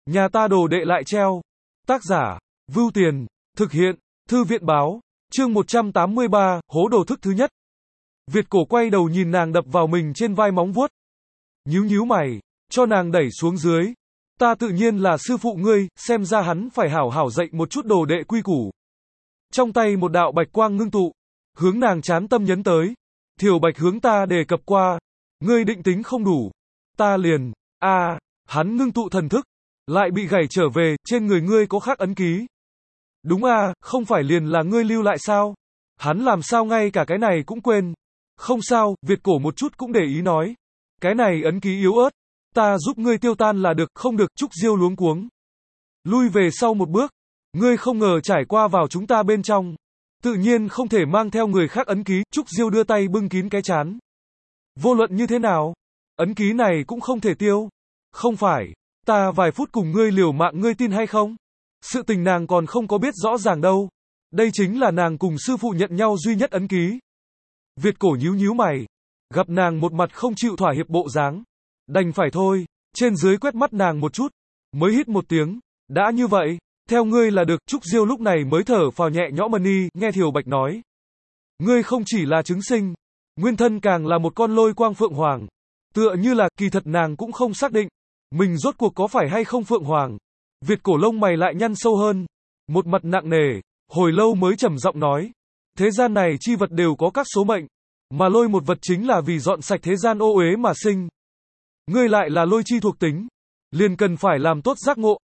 Nhà ta đồ đệ lại treo. Tác giả, Vưu Tiền, thực hiện, Thư viện báo, chương 183, hố đồ thức thứ nhất. Việt cổ quay đầu nhìn nàng đập vào mình trên vai móng vuốt. Nhíu nhíu mày, cho nàng đẩy xuống dưới. Ta tự nhiên là sư phụ ngươi, xem ra hắn phải hảo hảo dạy một chút đồ đệ quy củ. Trong tay một đạo bạch quang ngưng tụ, hướng nàng chán tâm nhấn tới. Thiều bạch hướng ta đề cập qua. Ngươi định tính không đủ. Ta liền, hắn ngưng tụ thần thức. Lại bị gảy trở về, trên người ngươi có khắc ấn ký. Đúng không phải liền là ngươi lưu lại sao? Hắn làm sao ngay cả cái này cũng quên. Không sao, Việt cổ một chút cũng để ý nói. Cái này ấn ký yếu ớt. Ta giúp ngươi tiêu tan là được, không được, Trúc Diêu luống cuống. Lui về sau một bước. Ngươi không ngờ trải qua vào chúng ta bên trong. Tự nhiên không thể mang theo người khác ấn ký, Trúc Diêu đưa tay bưng kín cái chán. Vô luận như thế nào, ấn ký này cũng không thể tiêu. Không phải, ta vài phút cùng ngươi liều mạng ngươi tin hay không? Sự tình nàng còn không có biết rõ ràng đâu. Đây chính là nàng cùng sư phụ nhận nhau duy nhất ấn ký. Việt cổ nhíu nhíu mày. Gặp nàng một mặt không chịu thỏa hiệp bộ dáng. Đành phải thôi, trên dưới quét mắt nàng một chút. Mới hít một tiếng. Đã như vậy, theo ngươi là được. Trúc Diêu lúc này mới thở phào nhẹ nhõm đi, nghe Thiều Bạch nói. Ngươi không chỉ là trứng sinh. Nguyên thân càng là một con lôi quang phượng hoàng. Tựa như là, kỳ thật nàng cũng không xác định. Mình rốt cuộc có phải hay không phượng hoàng. Việt cổ lông mày lại nhăn sâu hơn. Một mặt nặng nề, hồi lâu mới trầm giọng nói. Thế gian này chi vật đều có các số mệnh. Mà lôi một vật chính là vì dọn sạch thế gian ô uế mà sinh. Ngươi lại là lôi chi thuộc tính. Liền cần phải làm tốt giác ngộ.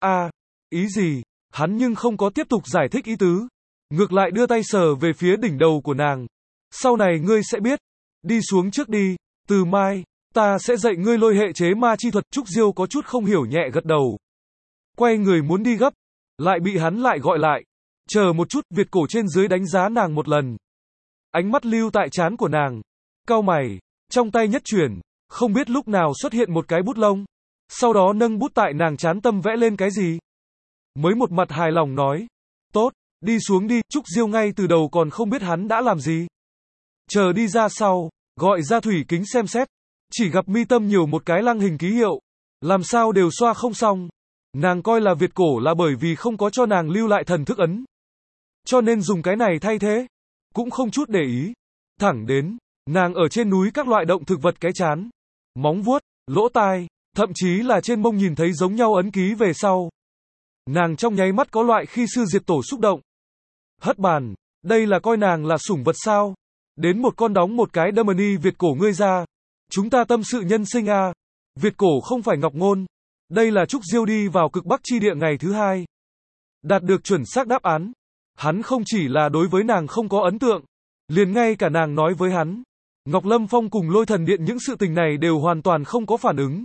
Ý gì? Hắn nhưng không có tiếp tục giải thích ý tứ. Ngược lại đưa tay sờ về phía đỉnh đầu của nàng. Sau này ngươi sẽ biết. Đi xuống trước đi. Từ mai, ta sẽ dạy ngươi lôi hệ chế ma chi thuật. Trúc Diêu có chút không hiểu nhẹ gật đầu. Quay người muốn đi gấp. Lại bị hắn lại gọi lại. Chờ một chút, Việt cổ trên dưới đánh giá nàng một lần. Ánh mắt lưu tại trán của nàng. Cau mày, trong tay nhất chuyển. Không biết lúc nào xuất hiện một cái bút lông. Sau đó nâng bút tại nàng trán tâm vẽ lên cái gì. Mới một mặt hài lòng nói. Tốt, đi xuống đi. Trúc Diêu ngay từ đầu còn không biết hắn đã làm gì. Chờ đi ra sau, gọi ra thủy kính xem xét. Chỉ gặp mi tâm nhiều một cái lăng hình ký hiệu. Làm sao đều xoa không xong. Nàng coi là Việt cổ là bởi vì không có cho nàng lưu lại thần thức ấn. Cho nên dùng cái này thay thế. Cũng không chút để ý. Thẳng đến, nàng ở trên núi các loại động thực vật cái chán. Móng vuốt, lỗ tai, thậm chí là trên mông nhìn thấy giống nhau ấn ký về sau. Nàng trong nháy mắt có loại khi sư diệt tổ xúc động. Hất bàn, đây là coi nàng là sủng vật sao? Đến một con đóng một cái đâm ni Việt cổ ngươi ra. Chúng ta tâm sự nhân sinh Việt cổ không phải ngọc ngôn. Đây là Trúc Diêu đi vào cực Bắc chi địa ngày thứ 2. Đạt được chuẩn xác đáp án. Hắn không chỉ là đối với nàng không có ấn tượng. Liền ngay cả nàng nói với hắn. Ngọc Lâm Phong cùng Lôi Thần Điện những sự tình này đều hoàn toàn không có phản ứng.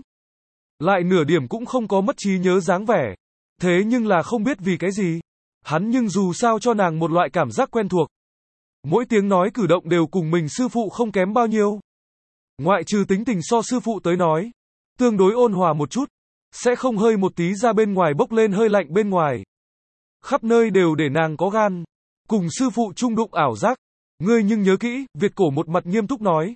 Lại nửa điểm cũng không có mất trí nhớ dáng vẻ. Thế nhưng là không biết vì cái gì. Hắn nhưng dù sao cho nàng một loại cảm giác quen thuộc. Mỗi tiếng nói cử động đều cùng mình sư phụ không kém bao nhiêu. Ngoại trừ tính tình so sư phụ tới nói. Tương đối ôn hòa một chút. Sẽ không hơi một tí ra bên ngoài bốc lên hơi lạnh bên ngoài. Khắp nơi đều để nàng có gan. Cùng sư phụ chung đụng ảo giác. Ngươi nhưng nhớ kỹ, Việt cổ một mặt nghiêm túc nói.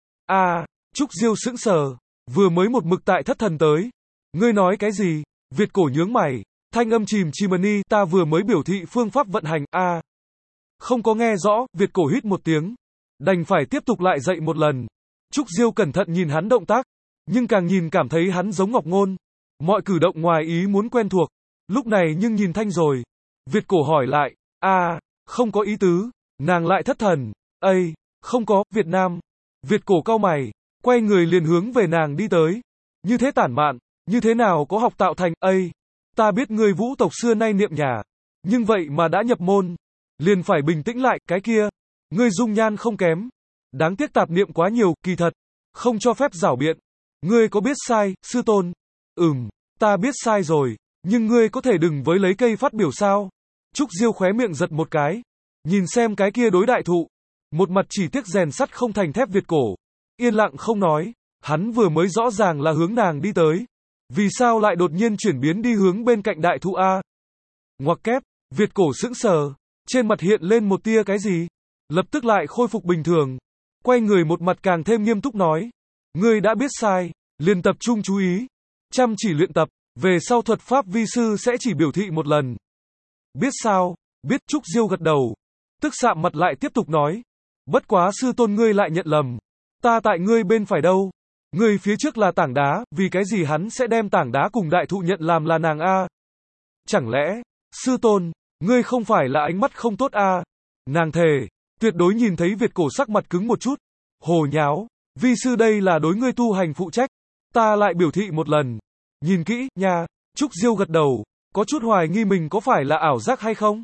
Trúc Diêu sững sờ. Vừa mới một mực tại thất thần tới. Ngươi nói cái gì? Việt cổ nhướng mày. Thanh âm chìm chimani, ta vừa mới biểu thị phương pháp vận hành. Không có nghe rõ, Việt cổ hít một tiếng. Đành phải tiếp tục lại dạy một lần. Trúc Diêu cẩn thận nhìn hắn động tác. Nhưng càng nhìn cảm thấy hắn giống ngọc ngôn. Mọi cử động ngoài ý muốn quen thuộc. Lúc này nhưng nhìn thanh rồi. Việt cổ hỏi lại. Không có ý tứ. Nàng lại thất thần. Không có, Việt Nam. Việt cổ cau mày. Quay người liền hướng về nàng đi tới. Như thế tản mạn. Như thế nào có học tạo thành. Ta biết ngươi vũ tộc xưa nay niệm nhà. Nhưng vậy mà đã nhập môn. Liền phải bình tĩnh lại. Cái kia. Ngươi dung nhan không kém. Đáng tiếc tạp niệm quá nhiều, kỳ thật. Không cho phép giảo biện. Ngươi có biết sai, sư tôn? Ta biết sai rồi. Nhưng ngươi có thể đừng với lấy cây phát biểu sao? Trúc Diêu khóe miệng giật một cái. Nhìn xem cái kia đối đại thụ. Một mặt chỉ tiếc rèn sắt không thành thép Việt cổ. Yên lặng không nói. Hắn vừa mới rõ ràng là hướng nàng đi tới. Vì sao lại đột nhiên chuyển biến đi hướng bên cạnh đại thụ Ngoặc kép. Việt cổ sững sờ. Trên mặt hiện lên một tia cái gì. Lập tức lại khôi phục bình thường. Quay người một mặt càng thêm nghiêm túc nói. Ngươi đã biết sai. Liền tập trung chú ý. Chăm chỉ luyện tập. Về sau thuật pháp vi sư sẽ chỉ biểu thị một lần. Biết sao? Biết. Trúc Diêu gật đầu. Tức sạm mặt lại tiếp tục nói. Bất quá sư tôn ngươi lại nhận lầm. Ta tại ngươi bên phải đâu? Ngươi phía trước là tảng đá, vì cái gì hắn sẽ đem tảng đá cùng đại thụ nhận làm là nàng a? Chẳng lẽ, sư tôn, ngươi không phải là ánh mắt không tốt a? Nàng thề, tuyệt đối nhìn thấy Việt cổ sắc mặt cứng một chút. Hồ nháo, vi sư đây là đối ngươi tu hành phụ trách. Ta lại biểu thị một lần. Nhìn kỹ, nha. Trúc Diêu gật đầu, có chút hoài nghi mình có phải là ảo giác hay không?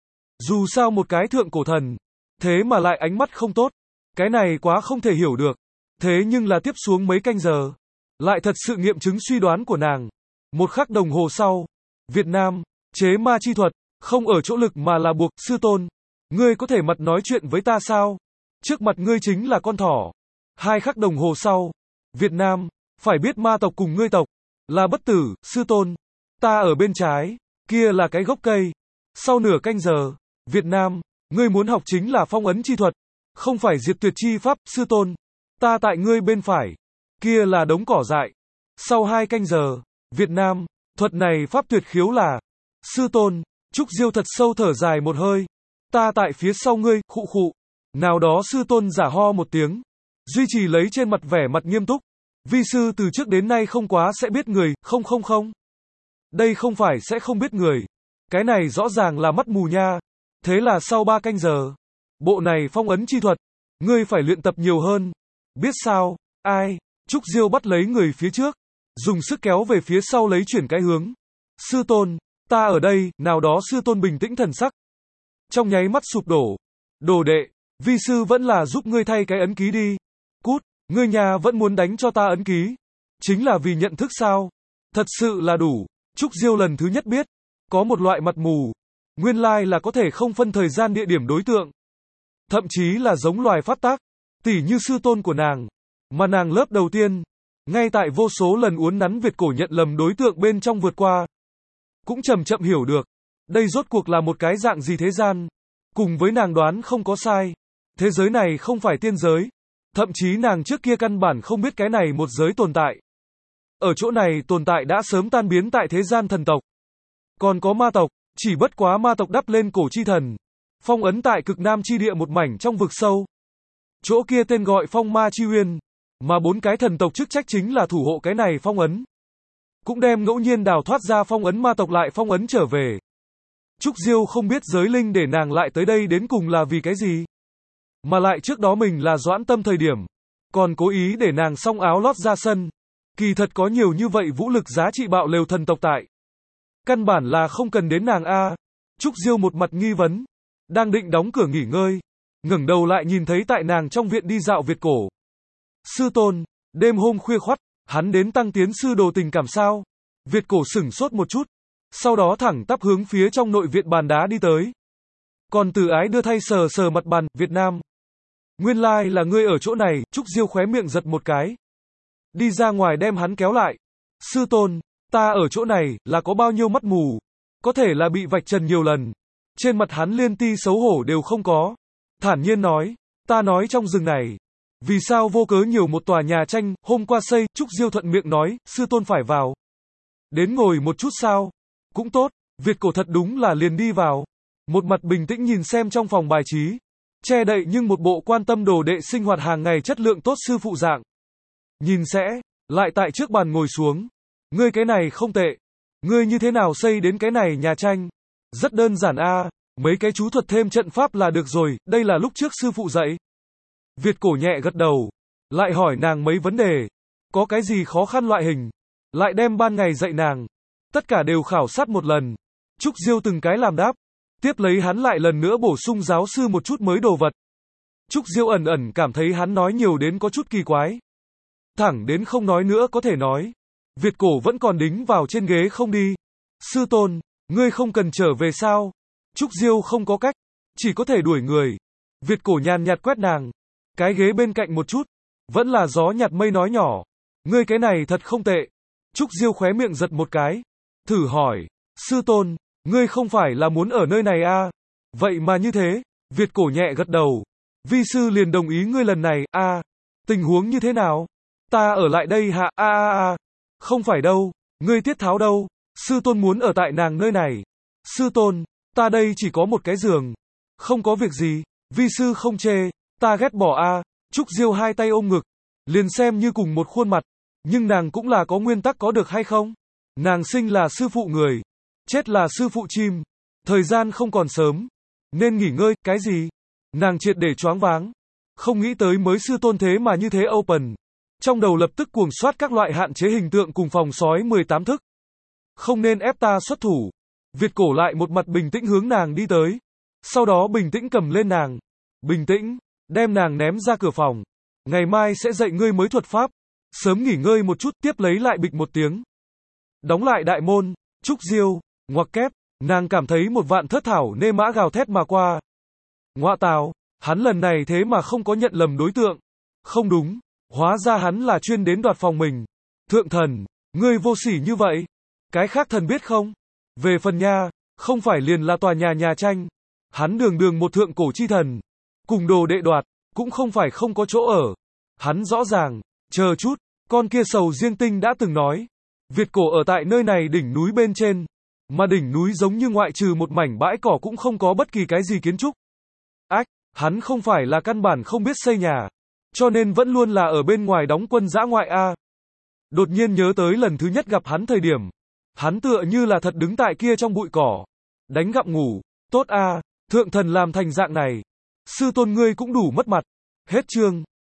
Dù sao một cái thượng cổ thần, thế mà lại ánh mắt không tốt. Cái này quá không thể hiểu được. Thế nhưng là tiếp xuống mấy canh giờ, lại thật sự nghiệm chứng suy đoán của nàng. Một khắc đồng hồ sau, Việt Nam, chế ma chi thuật, không ở chỗ lực mà là buộc. Sư tôn, ngươi có thể mặt nói chuyện với ta sao? Trước mặt ngươi chính là con thỏ. 2 khắc đồng hồ sau, Việt Nam, phải biết ma tộc cùng ngươi tộc là bất tử. Sư tôn, ta ở bên trái, kia là cái gốc cây. Sau nửa canh giờ, Việt Nam, ngươi muốn học chính là phong ấn chi thuật, không phải diệt tuyệt chi pháp. Sư tôn, ta tại ngươi bên phải, kia là đống cỏ dại. Sau 2 canh giờ, Việt Nam, thuật này pháp tuyệt khiếu là. Sư tôn, Trúc Diêu thật sâu thở dài một hơi. Ta tại phía sau ngươi. Khụ khụ. Nào đó sư tôn giả ho một tiếng, duy trì lấy trên mặt vẻ mặt nghiêm túc. Vi sư từ trước đến nay không quá sẽ biết người. Không. Đây không phải sẽ không biết người. Cái này rõ ràng là mắt mù nha. Thế là sau 3 canh giờ, bộ này phong ấn chi thuật, ngươi phải luyện tập nhiều hơn. Biết sao? Ai? Trúc Diêu bắt lấy người phía trước, dùng sức kéo về phía sau lấy chuyển cái hướng. Sư tôn, ta ở đây. Nào đó sư tôn bình tĩnh thần sắc, trong nháy mắt sụp đổ. Đồ đệ, vi sư vẫn là giúp ngươi thay cái ấn ký đi. Cút, ngươi nhà vẫn muốn đánh cho ta ấn ký. Chính là vì nhận thức sao? Thật sự là đủ. Trúc Diêu lần thứ nhất biết, có một loại mặt mù, nguyên lai là có thể không phân thời gian địa điểm đối tượng. Thậm chí là giống loài phát tác, tỉ như sư tôn của nàng. Mà nàng lớp đầu tiên, ngay tại vô số lần uốn nắn Việt cổ nhận lầm đối tượng bên trong vượt qua, cũng chậm chậm hiểu được, đây rốt cuộc là một cái dạng gì thế gian. Cùng với nàng đoán không có sai, thế giới này không phải tiên giới. Thậm chí nàng trước kia căn bản không biết cái này một giới tồn tại. Ở chỗ này tồn tại đã sớm tan biến tại thế gian thần tộc. Còn có ma tộc, chỉ bất quá ma tộc đắp lên cổ chi thần, phong ấn tại cực nam chi địa một mảnh trong vực sâu. Chỗ kia tên gọi phong ma chi uyên, mà 4 cái thần tộc chức trách chính là thủ hộ cái này phong ấn. Cũng đem ngẫu nhiên đào thoát ra phong ấn ma tộc lại phong ấn trở về. Trúc Diêu không biết giới linh để nàng lại tới đây đến cùng là vì cái gì. Mà lại trước đó mình là Doãn Tâm thời điểm, còn cố ý để nàng xong áo lót ra sân. Kỳ thật có nhiều như vậy vũ lực giá trị bạo lều thần tộc tại. Căn bản là không cần đến nàng a. Trúc Diêu một mặt nghi vấn, đang định đóng cửa nghỉ ngơi, ngẩng đầu lại nhìn thấy tại nàng trong viện đi dạo Việt cổ. Sư tôn, đêm hôm khuya khoắt, hắn đến tăng tiến sư đồ tình cảm sao? Việt cổ sửng sốt một chút, sau đó thẳng tắp hướng phía trong nội viện bàn đá đi tới. Còn Từ Ái đưa thay sờ sờ mặt bàn. Việt Nam, nguyên lai là ngươi ở chỗ này. Trúc Diêu khóe miệng giật một cái, đi ra ngoài đem hắn kéo lại. Sư tôn, ta ở chỗ này là có bao nhiêu mắt mù, có thể là bị vạch trần nhiều lần. Trên mặt hắn liên ti xấu hổ đều không có, thản nhiên nói, ta nói trong rừng này, vì sao vô cớ nhiều một tòa nhà tranh, hôm qua xây. Trúc Diêu thuận miệng nói, sư tôn phải vào đến ngồi một chút sao? Cũng tốt. Việt cổ thật đúng là liền đi vào, một mặt bình tĩnh nhìn xem trong phòng bài trí, che đậy nhưng một bộ quan tâm đồ đệ sinh hoạt hàng ngày chất lượng tốt sư phụ dạng. Nhìn sẽ, lại tại trước bàn ngồi xuống. Ngươi cái này không tệ. Ngươi như thế nào xây đến cái này nhà tranh? Rất đơn giản a, mấy cái chú thuật thêm trận pháp là được rồi, đây là lúc trước sư phụ dạy. Việt cổ nhẹ gật đầu, lại hỏi nàng mấy vấn đề, có cái gì khó khăn loại hình, lại đem ban ngày dạy nàng, tất cả đều khảo sát một lần. Trúc Diêu từng cái làm đáp, tiếp lấy hắn lại lần nữa bổ sung giáo sư một chút mới đồ vật. Trúc Diêu ẩn ẩn cảm thấy hắn nói nhiều đến có chút kỳ quái, thẳng đến không nói nữa có thể nói. Việt cổ vẫn còn đính vào trên ghế không đi. Sư tôn, ngươi không cần trở về sao? Trúc Diêu không có cách, chỉ có thể đuổi người. Việt cổ nhàn nhạt quét nàng cái ghế bên cạnh một chút, vẫn là gió nhạt mây nói nhỏ, ngươi cái này thật không tệ. Trúc Diêu khóe miệng giật một cái, thử hỏi, sư tôn, ngươi không phải là muốn ở nơi này a? Vậy mà như thế. Việt cổ nhẹ gật đầu, vi sư liền đồng ý ngươi lần này. Tình huống như thế nào? Ta ở lại đây hạ? Không phải đâu. Ngươi tiết tháo đâu? Sư tôn muốn ở tại nàng nơi này. Sư tôn, ta đây chỉ có một cái giường. Không có việc gì, vi sư không chê, ta ghét bỏ a. Trúc Diêu hai tay ôm ngực, liền xem như cùng một khuôn mặt, nhưng nàng cũng là có nguyên tắc có được hay không? Nàng sinh là sư phụ người, chết là sư phụ chim, thời gian không còn sớm, nên nghỉ ngơi, cái gì? Nàng triệt để choáng váng, không nghĩ tới mới sư tôn thế mà như thế open. Trong đầu lập tức cuồng soát các loại hạn chế hình tượng cùng phòng sói 18 thức. Không nên ép ta xuất thủ. Việt cổ lại một mặt bình tĩnh hướng nàng đi tới. Sau đó bình tĩnh cầm lên nàng. Bình tĩnh, đem nàng ném ra cửa phòng. Ngày mai sẽ dạy ngươi mới thuật pháp. Sớm nghỉ ngơi một chút, tiếp lấy lại bịch một tiếng. Đóng lại đại môn, Trúc Diêu, ngoặc kép, nàng cảm thấy một vạn thất thảo nê mã gào thét mà qua. Ngoạ tào, hắn lần này thế mà không có nhận lầm đối tượng. Không đúng, hóa ra hắn là chuyên đến đoạt phòng mình. Thượng thần, ngươi vô sỉ như vậy. Cái khác thần biết không? Về phần nha, không phải liền là tòa nhà tranh. Hắn đường đường một thượng cổ chi thần. Cùng đồ đệ đoạt, cũng không phải không có chỗ ở. Hắn rõ ràng, chờ chút, con kia sầu riêng tinh đã từng nói. Việt cổ ở tại nơi này đỉnh núi bên trên. Mà đỉnh núi giống như ngoại trừ một mảnh bãi cỏ cũng không có bất kỳ cái gì kiến trúc. Ách, hắn không phải là căn bản không biết xây nhà. Cho nên vẫn luôn là ở bên ngoài đóng quân dã ngoại a. Đột nhiên nhớ tới lần thứ nhất gặp hắn thời điểm. Hắn tựa như là thật đứng tại kia trong bụi cỏ. Đánh gặm ngủ. Tốt a, thượng thần làm thành dạng này. Sư tôn ngươi cũng đủ mất mặt. Hết chương.